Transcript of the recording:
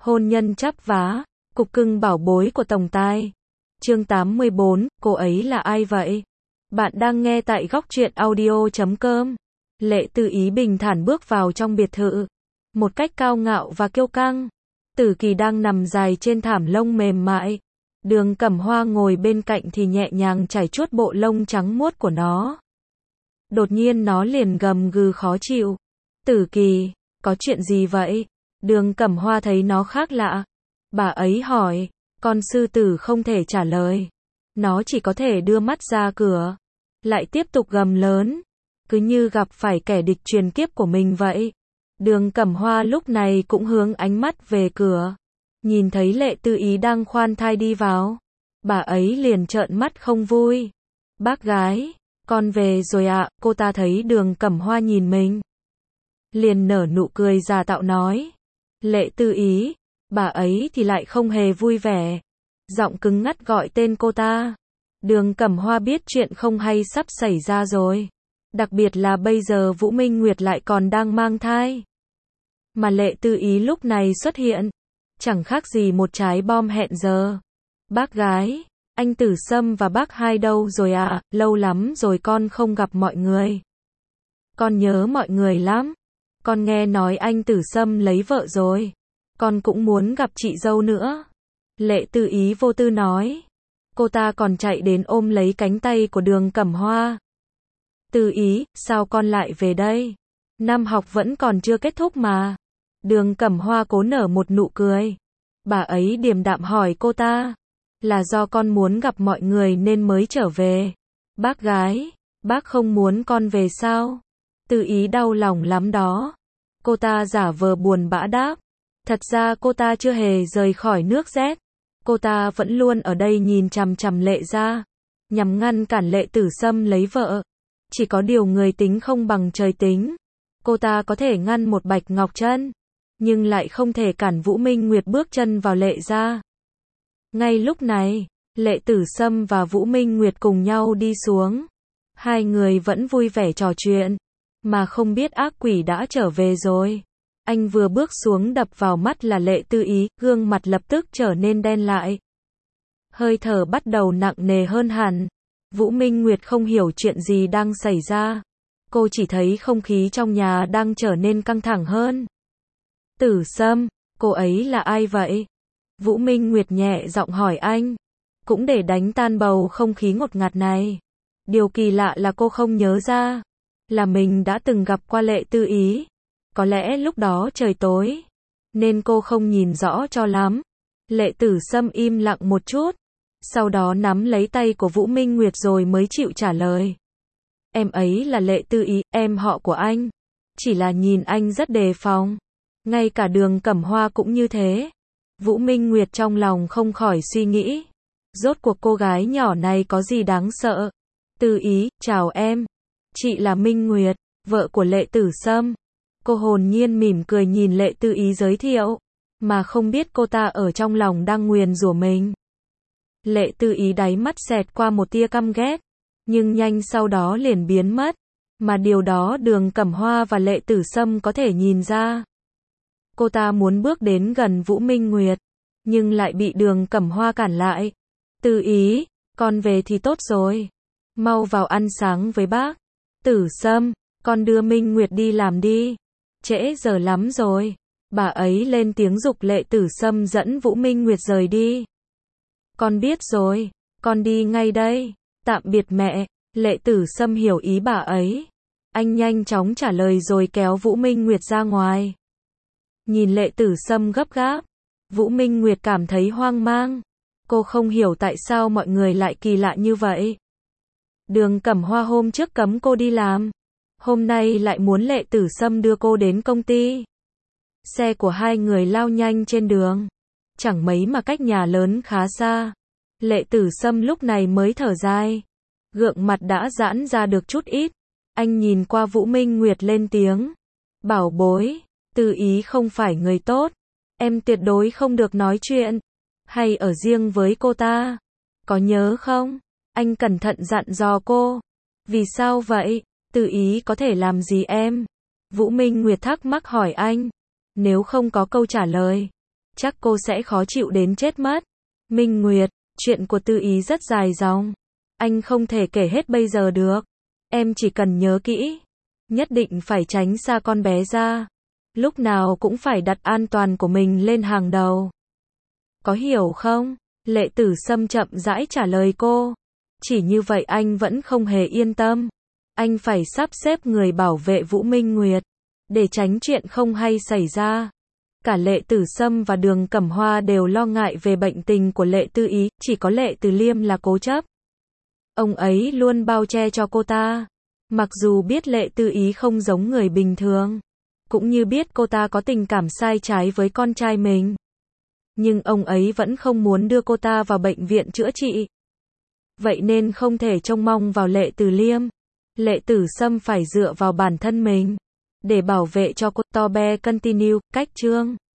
Hôn nhân chắp vá, cục cưng bảo bối của tổng tài. Chương 84, cô ấy là ai vậy? Bạn đang nghe tại góc truyện audio.com. Lệ Tư Ý bình thản bước vào trong biệt thự. Một cách cao ngạo và kiêu căng. Tử Kỳ đang nằm dài trên thảm lông mềm mại. Đường Cẩm Hoa ngồi bên cạnh thì nhẹ nhàng chải chuốt bộ lông trắng muốt của nó. Đột nhiên nó liền gầm gừ khó chịu. Tử Kỳ, có chuyện gì vậy? Đường Cẩm Hoa thấy nó khác lạ. Bà ấy hỏi, con sư tử không thể trả lời. Nó chỉ có thể đưa mắt ra cửa. Lại tiếp tục gầm lớn. Cứ như gặp phải kẻ địch truyền kiếp của mình vậy. Đường Cẩm Hoa lúc này cũng hướng ánh mắt về cửa. Nhìn thấy Lệ Tư Ý đang khoan thai đi vào. Bà ấy liền trợn mắt không vui. Bác gái, con về rồi ạ. Cô ta thấy Đường Cẩm Hoa nhìn mình. Liền nở nụ cười giả tạo nói. Lệ Tư Ý, bà ấy thì lại không hề vui vẻ. Giọng cứng ngắt gọi tên cô ta. Đường Cẩm Hoa biết chuyện không hay sắp xảy ra rồi. Đặc biệt là bây giờ Vũ Minh Nguyệt lại còn đang mang thai. Mà Lệ Tư Ý lúc này xuất hiện. Chẳng khác gì một trái bom hẹn giờ. Bác gái, anh Tử Sâm và bác Hai đâu rồi ạ? Lâu lắm rồi con không gặp mọi người. Con nhớ mọi người lắm. Con nghe nói anh Tử Sâm lấy vợ rồi. Con cũng muốn gặp chị dâu nữa. Lệ Tư Ý vô tư nói. Cô ta còn chạy đến ôm lấy cánh tay của Đường Cẩm Hoa. Tư Ý, sao con lại về đây? Năm học vẫn còn chưa kết thúc mà. Đường Cẩm Hoa cố nở một nụ cười. Bà ấy điềm đạm hỏi cô ta. Là do con muốn gặp mọi người nên mới trở về. Bác gái, bác không muốn con về sao? Tư Ý đau lòng lắm đó. Cô ta giả vờ buồn bã đáp. Thật ra cô ta chưa hề rời khỏi nước Z. Cô ta vẫn luôn ở đây nhìn chằm chằm Lệ gia. Nhằm ngăn cản Lệ Tử Sâm lấy vợ. Chỉ có điều người tính không bằng trời tính. Cô ta có thể ngăn một Bạch Ngọc Trân. Nhưng lại không thể cản Vũ Minh Nguyệt bước chân vào Lệ gia. Ngay lúc này, Lệ Tử Sâm và Vũ Minh Nguyệt cùng nhau đi xuống. Hai người vẫn vui vẻ trò chuyện. Mà không biết ác quỷ đã trở về rồi. Anh vừa bước xuống đập vào mắt là Lệ Tư Ý, gương mặt lập tức trở nên đen lại. Hơi thở bắt đầu nặng nề hơn hẳn. Vũ Minh Nguyệt không hiểu chuyện gì đang xảy ra. Cô chỉ thấy không khí trong nhà đang trở nên căng thẳng hơn. Tử Sâm, cô ấy là ai vậy? Vũ Minh Nguyệt nhẹ giọng hỏi anh. Cũng để đánh tan bầu không khí ngột ngạt này. Điều kỳ lạ là cô không nhớ ra. Là mình đã từng gặp qua Lệ Tư Ý. Có lẽ lúc đó trời tối. Nên cô không nhìn rõ cho lắm. Lệ Tử Sâm im lặng một chút. Sau đó nắm lấy tay của Vũ Minh Nguyệt rồi mới chịu trả lời. Em ấy là Lệ Tư Ý, em họ của anh. Chỉ là nhìn anh rất đề phòng. Ngay cả Đường Cẩm Hoa cũng như thế. Vũ Minh Nguyệt trong lòng không khỏi suy nghĩ. Rốt cuộc cô gái nhỏ này có gì đáng sợ. Tư Ý, chào em. Chị là Minh Nguyệt, vợ của Lệ Tử Sâm. Cô hồn nhiên mỉm cười nhìn Lệ Tư Ý giới thiệu. Mà không biết cô ta ở trong lòng đang nguyền rủa mình. Lệ Tư Ý đáy mắt xẹt qua một tia căm ghét. Nhưng nhanh sau đó liền biến mất. Mà điều đó Đường Cẩm Hoa và Lệ Tử Sâm có thể nhìn ra. Cô ta muốn bước đến gần Vũ Minh Nguyệt. Nhưng lại bị Đường Cẩm Hoa cản lại. Tư Ý, con về thì tốt rồi. Mau vào ăn sáng với bác. Tử Sâm, con đưa Minh Nguyệt đi làm đi. Trễ giờ lắm rồi. Bà ấy lên tiếng giục Lệ Tử Sâm dẫn Vũ Minh Nguyệt rời đi. Con biết rồi, con đi ngay đây. Tạm biệt mẹ. Lệ Tử Sâm hiểu ý bà ấy. Anh nhanh chóng trả lời rồi kéo Vũ Minh Nguyệt ra ngoài. Nhìn Lệ Tử Sâm gấp gáp. Vũ Minh Nguyệt cảm thấy hoang mang. Cô không hiểu tại sao mọi người lại kỳ lạ như vậy. Đường Cẩm Hoa hôm trước cấm cô đi làm. Hôm nay lại muốn Lệ Tử Sâm đưa cô đến công ty. Xe của hai người lao nhanh trên đường. Chẳng mấy mà cách nhà lớn khá xa. Lệ Tử Sâm lúc này mới thở dài. Gượng mặt đã giãn ra được chút ít. Anh nhìn qua Vũ Minh Nguyệt lên tiếng. Bảo bối, Tư Ý không phải người tốt. Em tuyệt đối không được nói chuyện. Hay ở riêng với cô ta. Có nhớ không? Anh cẩn thận dặn dò cô. Vì sao vậy? Tư Ý có thể làm gì em? Vũ Minh Nguyệt thắc mắc hỏi anh. Nếu không có câu trả lời, chắc cô sẽ khó chịu đến chết mất. Minh Nguyệt, chuyện của Tư Ý rất dài dòng. Anh không thể kể hết bây giờ được. Em chỉ cần nhớ kỹ. Nhất định phải tránh xa con bé ra. Lúc nào cũng phải đặt an toàn của mình lên hàng đầu. Có hiểu không? Lệ Tử Sâm chậm rãi trả lời cô. Chỉ như vậy anh vẫn không hề yên tâm. Anh phải sắp xếp người bảo vệ Vũ Minh Nguyệt, để tránh chuyện không hay xảy ra. Cả Lệ Tử Sâm và Đường Cẩm Hoa đều lo ngại về bệnh tình của Lệ Tư Ý, chỉ có Lệ Từ Liêm là cố chấp. Ông ấy luôn bao che cho cô ta. Mặc dù biết Lệ Tư Ý không giống người bình thường, cũng như biết cô ta có tình cảm sai trái với con trai mình, nhưng ông ấy vẫn không muốn đưa cô ta vào bệnh viện chữa trị. Vậy nên không thể trông mong vào Lệ Từ Liêm. Lệ Tử Sâm phải dựa vào bản thân mình để bảo vệ cho cô. To be continue, cách chương